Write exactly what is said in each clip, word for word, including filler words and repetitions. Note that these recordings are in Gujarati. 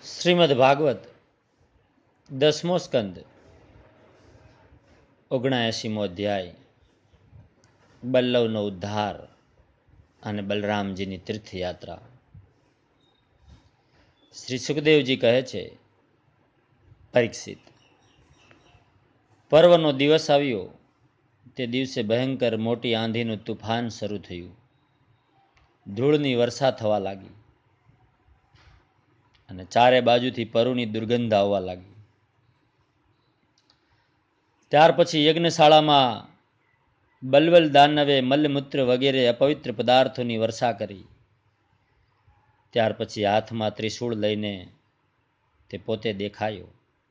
શ્રીમદ ભાગવત દસમો સ્કંદ ઓગણાએંસીમો અધ્યાય બલ્લવનો ઉદ્ધાર અને બલરામજીની તીર્થયાત્રા. શ્રી સુખદેવજી કહે છે, પરીક્ષિત, પર્વનો દિવસ આવ્યો. તે દિવસે ભયંકર મોટી આંધીનું તુફાન શરૂ થયું. ધૂળની વર્ષા થવા લાગી અને ચારે બાજુથી પરુની દુર્ગંધ આવવા લાગી. ત્યાર પછી યજ્ઞશાળામાં બલવલ દાનવે મલમૂત્ર વગેરે અપવિત્ર પદાર્થોની વર્ષા કરી. ત્યાર પછી હાથમાં ત્રિશૂળ લઈને તે પોતે દેખાયો.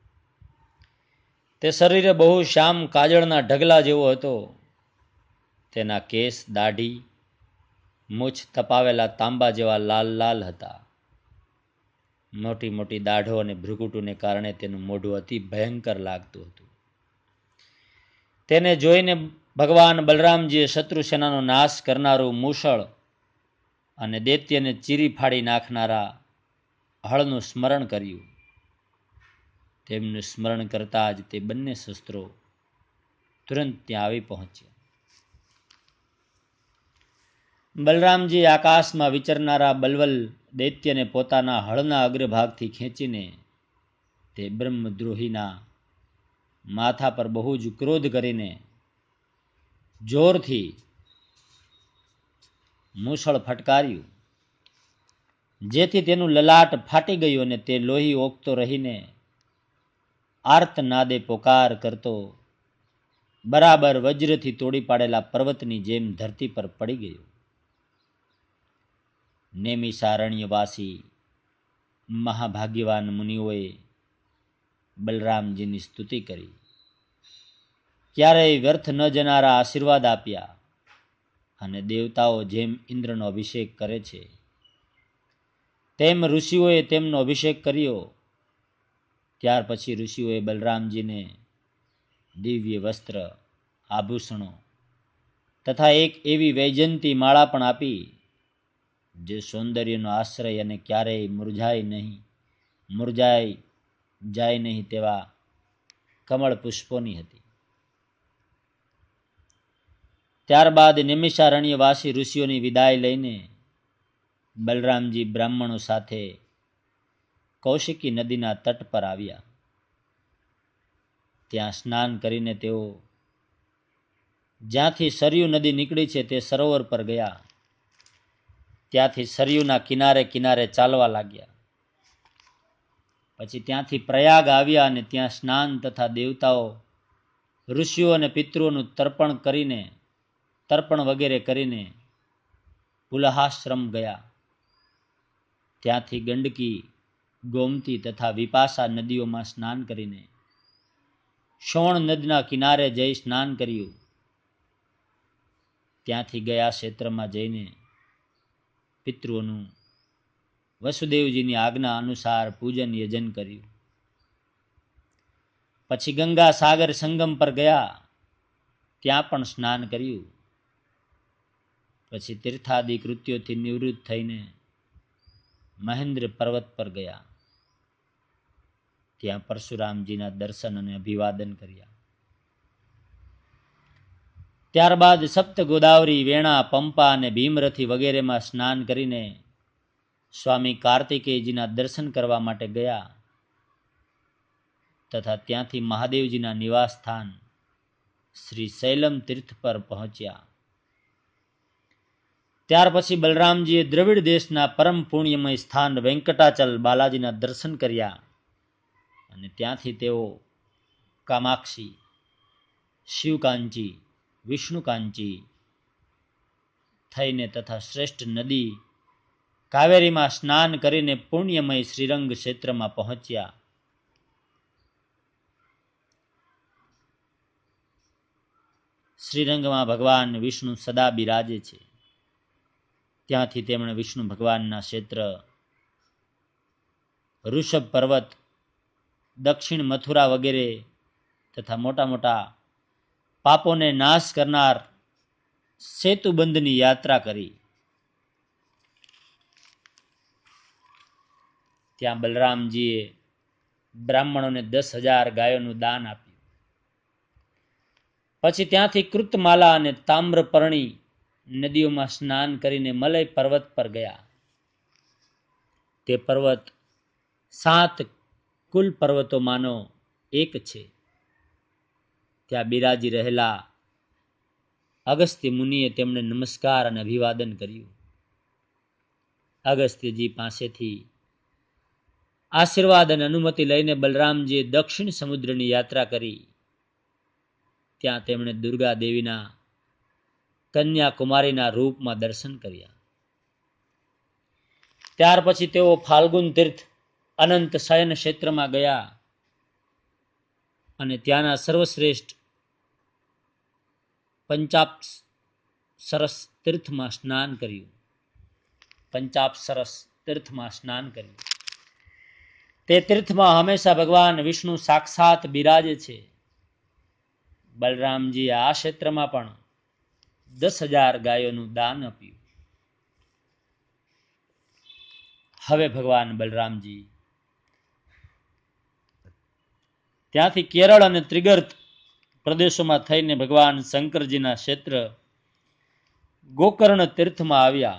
તે શરીરે બહુ શ્યામ કાજળના ઢગલા જેવો હતો. તેના કેસ, દાઢી, મૂછ તપાવેલા તાંબા જેવા લાલ લાલ હતા. મોટી મોટી દાઢો અને ભ્રુકુટોને કારણે તેનું મોઢું અતિ ભયંકર લાગતું હતું. તેને જોઈને ભગવાન બલરામજીએ શત્રુ સેનાનો નાશ કરનારું મૂષળ અને દૈત્યને ચીરી ફાડી નાખનારા હળનું સ્મરણ કર્યું. તેમનું સ્મરણ કરતા જ તે બંને શસ્ત્રો તુરંત ત્યાં આવી પહોંચ્યા. બલરામજી આકાશમાં વિચરનારા બલવલ દૈત્યને પોતાના હળના અગ્રભાગથી ખેંચીને તે બ્રહ્મદ્રોહીના માથા પર બહુ જ ક્રોધ કરીને જોરથી મૂછળ ફટકાર્યું, જેથી તેનું લલાટ ફાટી ગયું અને તે લોહી ઓગતો રહીને આર્તનાદે પોકાર કરતો બરાબર વજ્રથી તોડી પાડેલા પર્વતની જેમ ધરતી પર પડી ગયો. નેમિષારણ્યવાસી મહાભાગ્યવાન મુનિઓએ બલરામજીની સ્તુતિ કરી. ક્યારેય વ્યર્થ ન જનારા આશીર્વાદ આપ્યા અને દેવતાઓ જેમ ઇન્દ્રનો અભિષેક કરે છે તેમ ઋષિઓએ તેમનો અભિષેક કર્યો. ત્યાર પછી ઋષિઓએ બલરામજીને દિવ્ય વસ્ત્ર, આભૂષણો તથા એક એવી વૈજયંતી માળા પણ આપી જે સૌંદર્યનો આશ્રય અને ક્યારેય મુરઝાય નહીં મુરઝાઈ જાય નહીં તેવા કમળ પુષ્પોની હતી. ત્યારબાદ નિમિષારણ્યવાસી ઋષિઓની વિદાય લઈને બલરામજી બ્રાહ્મણો સાથે કૌશિકી નદીના તટ પર આવ્યા. ત્યાં સ્નાન કરીને તેઓ જ્યાંથી સરયુ નદી નીકળી છે તે સરોવર પર ગયા. ત્યાંથી સરયુના કિનારે કિનારે ચાલવા લાગ્યા. પછી ત્યાંથી પ્રયાગ આવ્યા અને ત્યાં સ્નાન તથા દેવતાઓ, ઋષિઓ અને પિતૃઓનું તર્પણ કરીને તર્પણ વગેરે કરીને પુલહાશ્રમ ગયા. ત્યાંથી ગંડકી, ગોમતી તથા વિપાસા નદીઓમાં સ્નાન કરીને શોણ નદીના કિનારે જઈ સ્નાન કર્યું. ત્યાંથી ગયા ક્ષેત્રમાં જઈને પિતૃઓનું વસુદેવજીની આજ્ઞા અનુસાર પૂજન યજન કર્યું. પછી ગંગા સાગર સંગમ પર ગયા. ત્યાં પણ સ્નાન કર્યું. પછી તીર્થાદિ કૃત્યોથી નિવૃત્ત થઈને મહેન્દ્ર પર્વત પર ગયા. ત્યાં પરશુરામજીના દર્શન અને અભિવાદન કર્યા. ત્યારબાદ સપ્ત ગોદાવરી, વેણા, પંપા અને ભીમરથી વગેરેમાં સ્નાન કરીને સ્વામી કાર્તિકેયજીના દર્શન કરવા માટે ગયા તથા ત્યાંથી મહાદેવજીના નિવાસ સ્થાન શ્રી શૈલમ તીર્થ પર પહોંચ્યા. ત્યાર પછી બલરામજીએ દ્રવિડ દેશના પરમ પુણ્યમય સ્થાન વેંકટાચલ બાલાજીના દર્શન કર્યા અને ત્યાંથી તેઓ કામાક્ષી, શિવકાંચી, વિષ્ણુકાંચી થઈને તથા શ્રેષ્ઠ નદી કાવેરીમાં સ્નાન કરીને પુણ્યમય શ્રીરંગ ક્ષેત્રમાં પહોંચ્યા. શ્રીરંગમાં ભગવાન વિષ્ણુ સદા બિરાજે છે. ત્યાંથી તેમણે વિષ્ણુ ભગવાનના ક્ષેત્ર, ઋષભ પર્વત, દક્ષિણ મથુરા વગેરે તથા મોટા મોટા પાપોને નાશ કરનાર સેતુબંધની યાત્રા કરી. ત્યાં બલરામજીએ બ્રાહ્મણોને દસ હજાર ગાયોનું દાન આપ્યું. પછી ત્યાંથી કૃતમાલા અને તામ્રપર્ણી નદીઓમાં સ્નાન કરીને મલય પર્વત પર ગયા. તે પર્વત સાત કુલ પર્વતોમાંનો એક છે. ત્યાં બિરાજી રહેલા અગસ્ત્ય મુનિએ તેમને નમસ્કાર અને અભિવાદન કર્યું. અગસ્ત્યજી પાસેથી આશીર્વાદ અને અનુમતિ લઈને બલરામજીએ દક્ષિણ સમુદ્રની યાત્રા કરી. ત્યાં તેમણે દુર્ગા દેવીના કન્યાકુમારીના રૂપમાં દર્શન કર્યા. ત્યાર પછી તેઓ ફાલ્ગુન તીર્થ અનંત શયન ક્ષેત્રમાં ગયા અને ત્યાંના સર્વશ્રેષ્ઠ પંચાપ્સરસ તીર્થમાં સ્નાન કર્યું. પંચાપ્સરસ તીર્થમાં સ્નાન કર્યું. તે તીર્થમાં હંમેશા ભગવાન વિષ્ણુ સાક્ષાત બિરાજે છે. બલરામજીએ આ ક્ષેત્રમાં પણ દસ હજાર ગાયોનું દાન આપ્યું. હવે ભગવાન બલરામજી ત્યાંથી કેરળ અને ત્રિગર્ત પ્રદેશોમાં થઈને ભગવાન શંકરજીના ક્ષેત્ર ગોકર્ણ તીર્થમાં આવ્યા.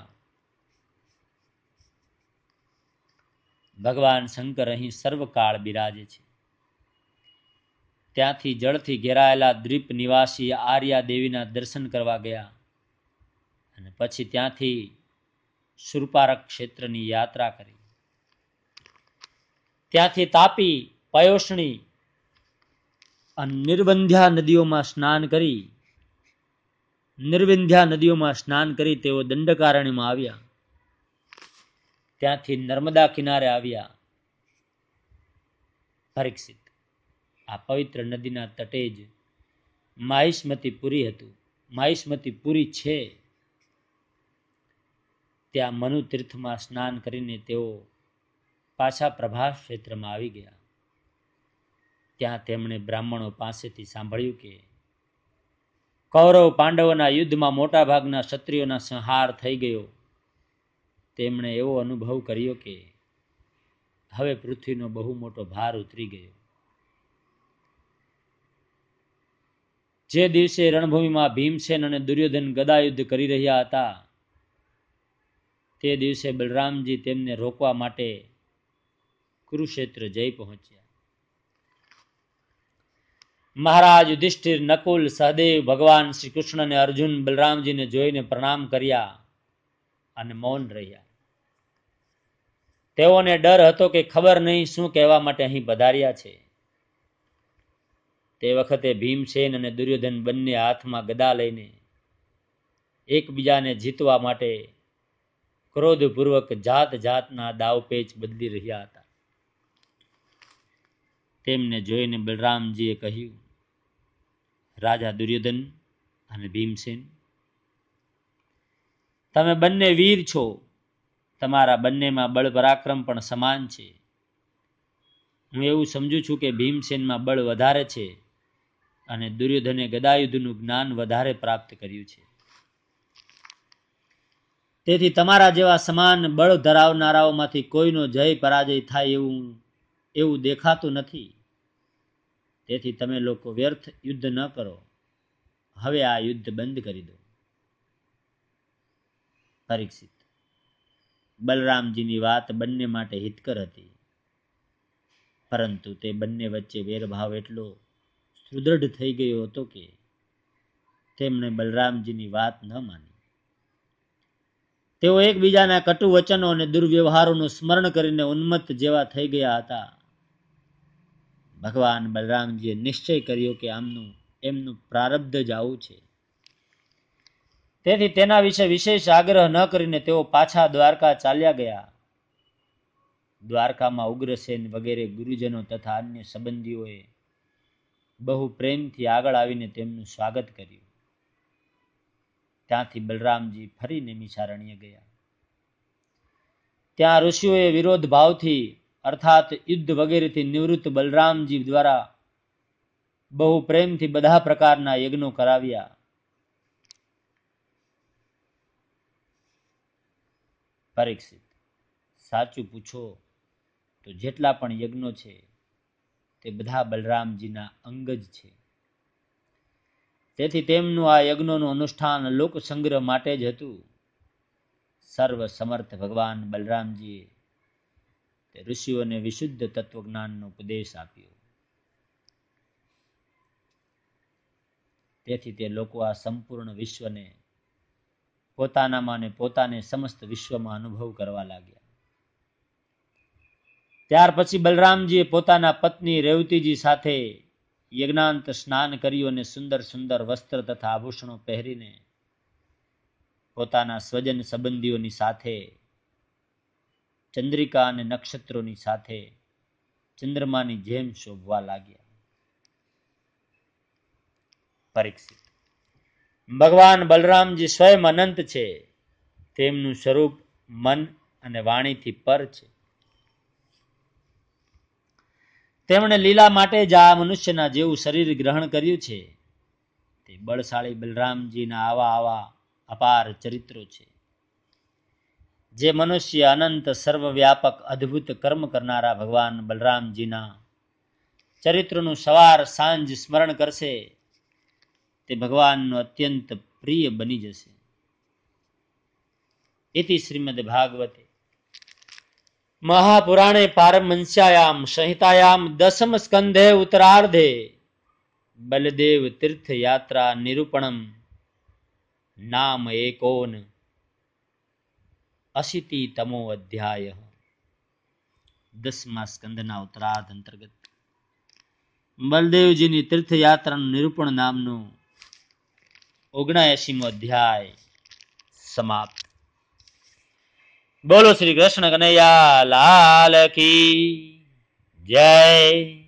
ભગવાન શંકર અહીં સર્વકાળ બિરાજે છે. ત્યાંથી જળથી ઘેરાયેલા દ્વીપ નિવાસી આર્યા દેવીના દર્શન કરવા ગયા અને પછી ત્યાંથી સુરપારક ક્ષેત્રની યાત્રા કરી. ત્યાંથી તાપી, પયોષ્ણી અને નિર્વંધ્યા નદીઓમાં સ્નાન કરી નિર્વિંધ્યા નદીઓમાં સ્નાન કરી તેઓ દંડકારણ્યમાં આવ્યા. ત્યાંથી નર્મદા કિનારે આવ્યા. પરીક્ષિત, આ પવિત્ર નદીના તટે જ માહિષ્મતીપુરી હતું. માહિષ્મતીપુરી છે. ત્યાં મનુ તીર્થમાં સ્નાન કરીને તેઓ પાછા પ્રભાસ ક્ષેત્રમાં આવી ગયા. ત્યાં તેમણે બ્રાહ્મણો પાસેથી સાંભળ્યું કે કૌરવ પાંડવોના યુદ્ધમાં મોટા ભાગના ક્ષત્રિયોના સંહાર થઈ ગયો. તેમણે એવો અનુભવ કર્યો કે હવે પૃથ્વીનો બહુ મોટો ભાર ઉતરી ગયો. જે દિવસે રણભૂમિમાં ભીમસેન અને દુર્યોધન ગદાયુદ્ધ કરી રહ્યા હતા તે દિવસે બલરામજી તેમને રોકવા માટે કુરુક્ષેત્ર જઈ પહોંચ્યા. મહારાજ યુધિષ્ઠિર, નકુલ, સહદેવ, ભગવાન શ્રી કૃષ્ણ અને અર્જુન બલરામજીને જોઈને પ્રણામ કર્યા અને મૌન રહ્યા. તેઓને ડર હતો કે ખબર નહીં શું કહેવા માટે અહીં પધાર્યા છે. તે વખતે ભીમસેન અને દુર્યોધન બંને હાથમાં ગદા લઈને એકબીજાને જીતવા માટે ક્રોધપૂર્વક જાત જાતના દાવપેચ બદલી રહ્યા હતા. તેમને જોઈને બલરામજીએ કહ્યું, રાજા દુર્યોધન અને ભીમસેન, તમે બંને વીર છો. તમારા બંનેમાં બળ પરાક્રમ પણ સમાન છે. હું એવું સમજુ છું કે ભીમસેનમાં બળ વધારે છે અને દુર્યોધને ગદાયુદ્ધનું જ્ઞાન વધારે પ્રાપ્ત કર્યું છે. તેથી તમારા જેવા સમાન બળ ધરાવનારાઓમાંથી કોઈનો જય પરાજય થાય એવું એવું દેખાતું નથી. તેથી તમે લોકો વ્યર્થ યુદ્ધ ન કરો. હવે આ યુદ્ધ બંધ કરી દો. પરીક્ષિત, બલરામજીની વાત બંને માટે હિતકર હતી, પરંતુ તે બંને વચ્ચે વેરભાવ એટલો સુદૃઢ થઈ ગયો હતો કે તેમણે બલરામજીની વાત ન માની. તેઓ એકબીજાના કટુ વચનો અને દુર્વ્યવહારોનું સ્મરણ કરીને ઉન્મત્ત જેવા થઈ ગયા હતા. ભગવાન બલરામજીએ નિશ્ચય કર્યો કે આમનું એમનું પ્રારબ્ધ જ આવું છે. તેથી તેના વિશે વિશેષ આગ્રહ ન કરીને તેઓ પાછા દ્વારકા ચાલ્યા ગયા. દ્વારકામાં ઉગ્રસેન વગેરે ગુરુજનો તથા અન્ય સંબંધીઓએ બહુ પ્રેમથી આગળ આવીને તેમનું સ્વાગત કર્યું. ત્યાંથી બલરામજી ફરી નૈમિષારણ્ય ગયા. ત્યાં ઋષિઓએ વિરોધ ભાવથી અર્થાત યુદ્ધ વગેરેથી નિવૃત્ત બલરામજી દ્વારા બહુ પ્રેમથી બધા પ્રકારના યજ્ઞો કરાવ્યા. પરીક્ષિત, સાચું પૂછો તો જેટલા પણ યજ્ઞો છે તે બધા બલરામજીના અંગ જ છે. તેથી તેમનું આ યજ્ઞોનું અનુષ્ઠાન લોક સંગ્રહ માટે જ હતું. સર્વ સમર્થ ભગવાન બલરામજીએ તે ઋષિઓને વિશુદ્ધ તત્વજ્ઞાનનો ઉપદેશ આપ્યો. તેથી તે લોકો આ સંપૂર્ણ વિશ્વને પોતાનામાં અને પોતાને સમસ્ત વિશ્વમાં અનુભવ કરવા લાગ્યા. ત્યાર પછી બલરામજીએ પોતાના પત્ની રેવતીજી સાથે યજ્ઞાંત સ્નાન કર્યું અને સુંદર સુંદર વસ્ત્ર તથા આભૂષણો પહેરીને પોતાના સ્વજન સંબંધીઓની સાથે ચંદ્રિકા અને નક્ષત્રોની સાથે ચંદ્રમાની જેમ શોભવા લાગ્યા. પરીક્ષિત, ભગવાન બલરામજી સ્વયં અનંત છે. તેમનું સ્વરૂપ મન અને વાણીથી પર છે. તેમણે લીલા માટે જ આ મનુષ્યના જેવું શરીર ગ્રહણ કર્યું છે. તે બળશાળી બલરામજીના આવા આવા અપાર ચરિત્રો છે. જે મનુષ્ય અનંત સર્વવ્યાપક અદ્ભુત કર્મ કરનારા ભગવાન બલરામજીના ચરિત્રનું સવાર સાંજ સ્મરણ કરશે તે ભગવાનનો અત્યંત પ્રિય બની જશે. ઇતિ શ્રીમદ ભાગવતે મહાપુરાણે પારમહંસ્યાયામ સંહિતાયામ દસમ સ્કંધે ઉત્તરાર્ધે બલદેવ તીર્થ યાત્રા નિરૂપણમ નામ એકોન અશીતિ તમો અધ્યાય. દસમા સ્કંદના ઉત્તરાર્ધ અંતર્ગત બલદેવજીની તીર્થયાત્રાનું નિરૂપણ નામનું ઓગણએંશીમો અધ્યાય સમાપ્ત. બોલો શ્રી કૃષ્ણ કનૈયા લાલ કી જય.